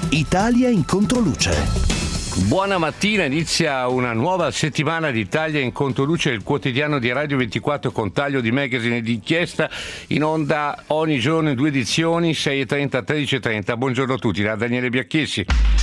Italia in controluce. Buona mattina, inizia una nuova settimana di Italia in controluce, il quotidiano di Radio 24 con taglio di magazine e di inchiesta, in onda ogni giorno in 2 edizioni, 6:30, 13:30. Buongiorno a tutti, da Daniele Biacchessi.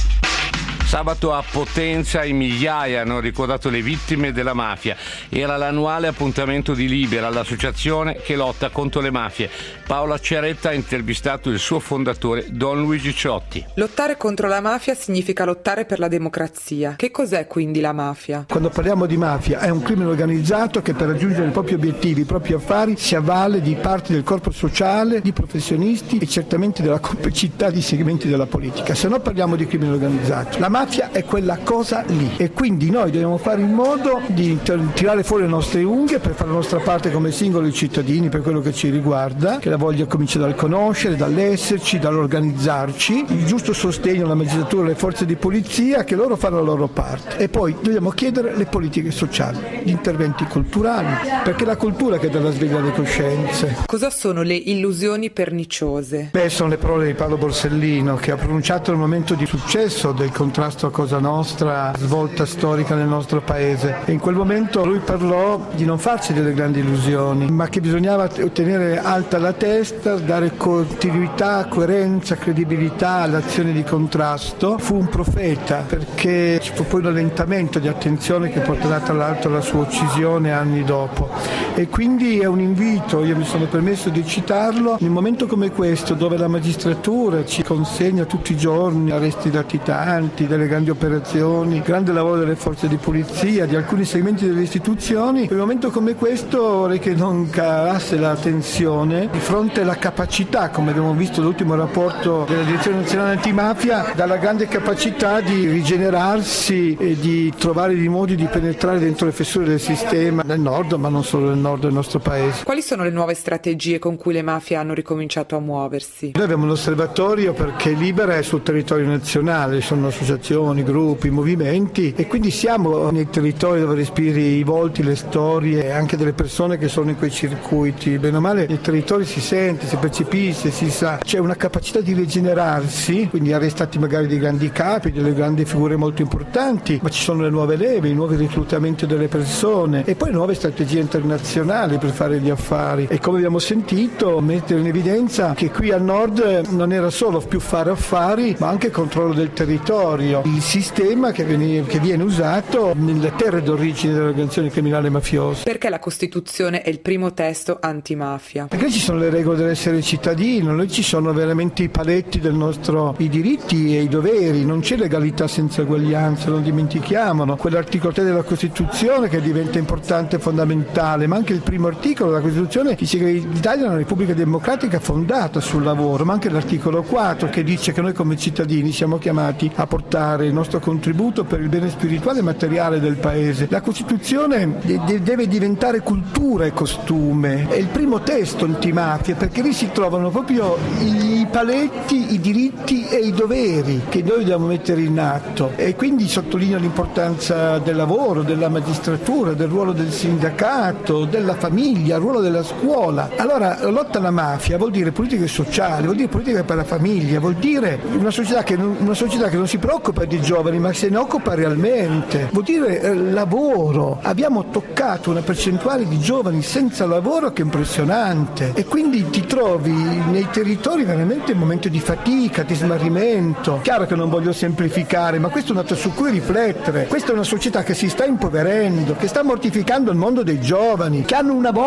Sabato a Potenza in migliaia hanno ricordato le vittime della mafia. Era l'annuale appuntamento di Libera, l'associazione che lotta contro le mafie. Paola Ceretta ha intervistato il suo fondatore, Don Luigi Ciotti. Lottare contro la mafia significa lottare per la democrazia. Che cos'è quindi la mafia? Quando parliamo di mafia è un crimine organizzato che per raggiungere i propri obiettivi, i propri affari, si avvale di parti del corpo sociale, di professionisti e certamente della complicità di segmenti della politica. Se no parliamo di crimine organizzato. La mafia è quella cosa lì e quindi noi dobbiamo fare in modo di tirare fuori le nostre unghie per fare la nostra parte come singoli cittadini per quello che ci riguarda, che la voglia comincia dal conoscere, dall'esserci, dall'organizzarci, il giusto sostegno alla magistratura e alle forze di polizia, che loro fanno la loro parte, e poi dobbiamo chiedere le politiche sociali, gli interventi culturali, perché è la cultura che dà la sveglia alle coscienze. Cosa sono le illusioni perniciose? Sono le parole di Paolo Borsellino, che ha pronunciato nel momento di successo del contrasto a Cosa Nostra, svolta storica nel nostro paese, e in quel momento lui parlò di non farci delle grandi illusioni, ma che bisognava tenere alta la testa, dare continuità, coerenza, credibilità all'azione di contrasto. Fu un profeta, perché ci fu poi un allentamento di attenzione che porterà tra l'altro alla sua uccisione anni dopo, e quindi è un invito, io mi sono permesso di citarlo, in un momento come questo dove la magistratura ci consegna tutti i giorni arresti latitanti, delle grandi operazioni, grande lavoro delle forze di polizia, di alcuni segmenti delle istituzioni. In un momento come questo vorrei che non calasse la tensione di fronte alla capacità, come abbiamo visto l'ultimo rapporto della Direzione Nazionale Antimafia, dalla grande capacità di rigenerarsi e di trovare dei modi di penetrare dentro le fessure del sistema nel nord, ma non solo nel nord del nostro paese. Quali sono le nuove strategie con cui le mafie hanno ricominciato a muoversi? Noi abbiamo un osservatorio perché Libera è sul territorio nazionale, sono associazioni, gruppi, movimenti, e quindi siamo nei territori dove respiri i volti, le storie anche delle persone che sono in quei circuiti. Bene o male nei territori si sente, si percepisce, si sa, c'è una capacità di rigenerarsi, quindi arrestati magari dei grandi capi, delle grandi figure molto importanti, ma ci sono le nuove leve, i nuovi reclutamenti delle persone e poi nuove strategie internazionali per fare gli affari, e come abbiamo sentito mettere in evidenza che qui al nord non era solo più fare affari ma anche controllo del territorio, il sistema che viene usato nelle terre d'origine delle organizzazioni criminali mafiose. Perché la Costituzione è il primo testo antimafia? Perché ci sono le regole dell'essere cittadino, noi ci sono veramente i paletti del nostro, i diritti e i doveri, non c'è legalità senza uguaglianza, non dimentichiamolo, quell'articolo 3 della Costituzione che diventa importante e fondamentale, ma anche il primo articolo della Costituzione dice che l'Italia è una repubblica democratica fondata sul lavoro, ma anche l'articolo 4 che dice che noi come cittadini siamo chiamati a portare il nostro contributo per il bene spirituale e materiale del paese. La Costituzione deve diventare cultura e costume, è il primo testo antimafia perché lì si trovano proprio i paletti, i diritti e i doveri che noi dobbiamo mettere in atto, e quindi sottolineo l'importanza del lavoro, della magistratura, del ruolo del sindacato, della famiglia, il ruolo della scuola. Allora la lotta alla mafia vuol dire politiche sociali, vuol dire politica per la famiglia, vuol dire una società che non si preoccupa di giovani ma se ne occupa realmente, vuol dire lavoro. Abbiamo toccato una percentuale di giovani senza lavoro che è impressionante, e quindi ti trovi nei territori veramente in momento di fatica, di smarrimento. Chiaro che non voglio semplificare, ma questo è un dato su cui riflettere. Questa è una società che si sta impoverendo, che sta mortificando il mondo dei giovani, che hanno una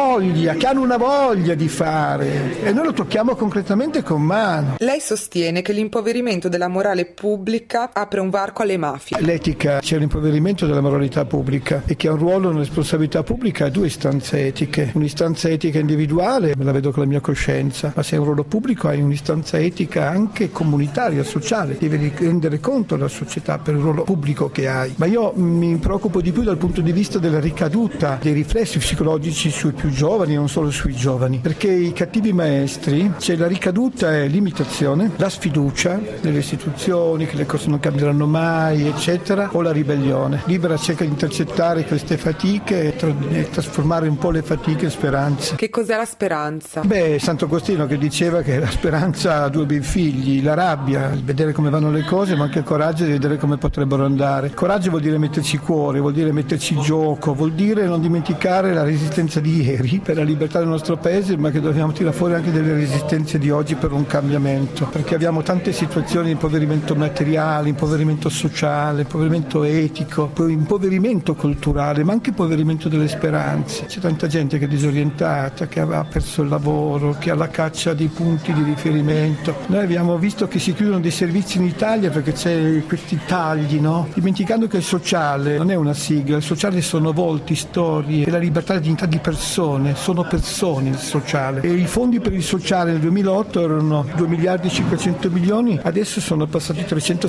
voglia di fare, e noi lo tocchiamo concretamente con mano. Lei sostiene che l'impoverimento della morale pubblica apre un varco alle mafie. L'etica, c'è l'impoverimento della moralità pubblica, e che ha un ruolo nella responsabilità pubblica ha 2 istanze etiche. Un'istanza etica individuale, me la vedo con la mia coscienza, ma se hai un ruolo pubblico hai un'istanza etica anche comunitaria, sociale, devi rendere conto alla società per il ruolo pubblico che hai. Ma io mi preoccupo di più dal punto di vista della ricaduta, dei riflessi psicologici sui più giovani, non solo sui giovani, perché i cattivi maestri, la ricaduta è l'imitazione, la sfiducia nelle istituzioni, che le cose non cambiano finiranno mai, eccetera, o la ribellione. Libera cerca di intercettare queste fatiche e trasformare un po' le fatiche in speranze. Che cos'è la speranza? Sant'Agostino che diceva che la speranza ha due bei figli, la rabbia, il vedere come vanno le cose, ma anche il coraggio di vedere come potrebbero andare. Coraggio vuol dire metterci cuore, vuol dire metterci gioco, vuol dire non dimenticare la resistenza di ieri per la libertà del nostro paese, ma che dobbiamo tirare fuori anche delle resistenze di oggi per un cambiamento, perché abbiamo tante situazioni di impoverimento materiale, impoverimento sociale, impoverimento etico, poi impoverimento culturale, ma anche impoverimento delle speranze. C'è tanta gente che è disorientata, che ha perso il lavoro, che ha la caccia di punti di riferimento. Noi abbiamo visto che si chiudono dei servizi in Italia perché c'è questi tagli, no? Dimenticando che il sociale non è una sigla, il sociale sono volti, storie e la libertà e la dignità di persone, sono persone il sociale. E i fondi per il sociale nel 2008 erano 2 miliardi e 500 milioni, adesso sono passati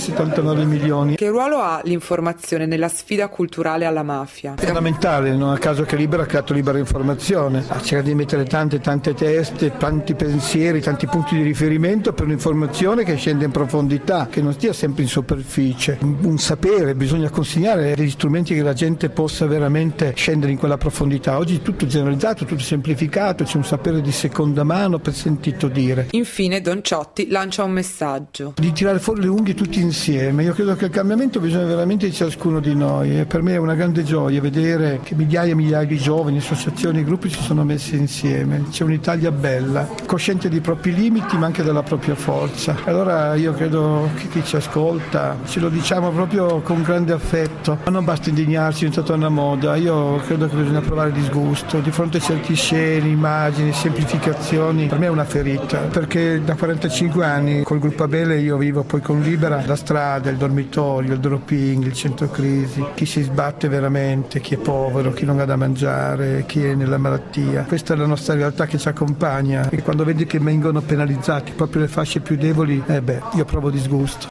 379 milioni. Che ruolo ha l'informazione nella sfida culturale alla mafia? Fondamentale, non a caso che Libera ha creato Libera Informazione, ha cercato di mettere tante teste, tanti pensieri, tanti punti di riferimento per un'informazione che scende in profondità, che non stia sempre in superficie. Un sapere, bisogna consegnare degli strumenti che la gente possa veramente scendere in quella profondità. Oggi è tutto generalizzato, tutto semplificato, c'è un sapere di seconda mano per sentito dire. Infine Don Ciotti lancia un messaggio. Di tirare fuori le unghie tutti insieme. Io credo che il cambiamento bisogna veramente di ciascuno di noi e per me è una grande gioia vedere che migliaia e migliaia di giovani, associazioni e gruppi si sono messi insieme. C'è un'Italia bella, cosciente dei propri limiti ma anche della propria forza. Allora io credo che chi ci ascolta ce lo diciamo proprio con grande affetto, ma non basta indignarsi, è diventata una moda. Io credo che bisogna provare disgusto di fronte a certi scene, immagini, semplificazioni. Per me è una ferita, perché da 45 anni col gruppo Abele io vivo poi con Libera la strada, il dormitorio, il drop-in, il centro crisi, chi si sbatte veramente, chi è povero, chi non ha da mangiare, chi è nella malattia. Questa è la nostra realtà che ci accompagna e quando vedi che vengono penalizzati proprio le fasce più deboli, io provo disgusto.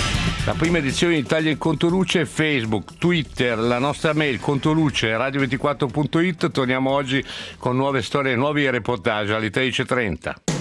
La prima edizione di Italia in Contoluce è Facebook, Twitter, la nostra mail contoluce radio24.it. Torniamo oggi con nuove storie, nuovi reportage alle 13:30.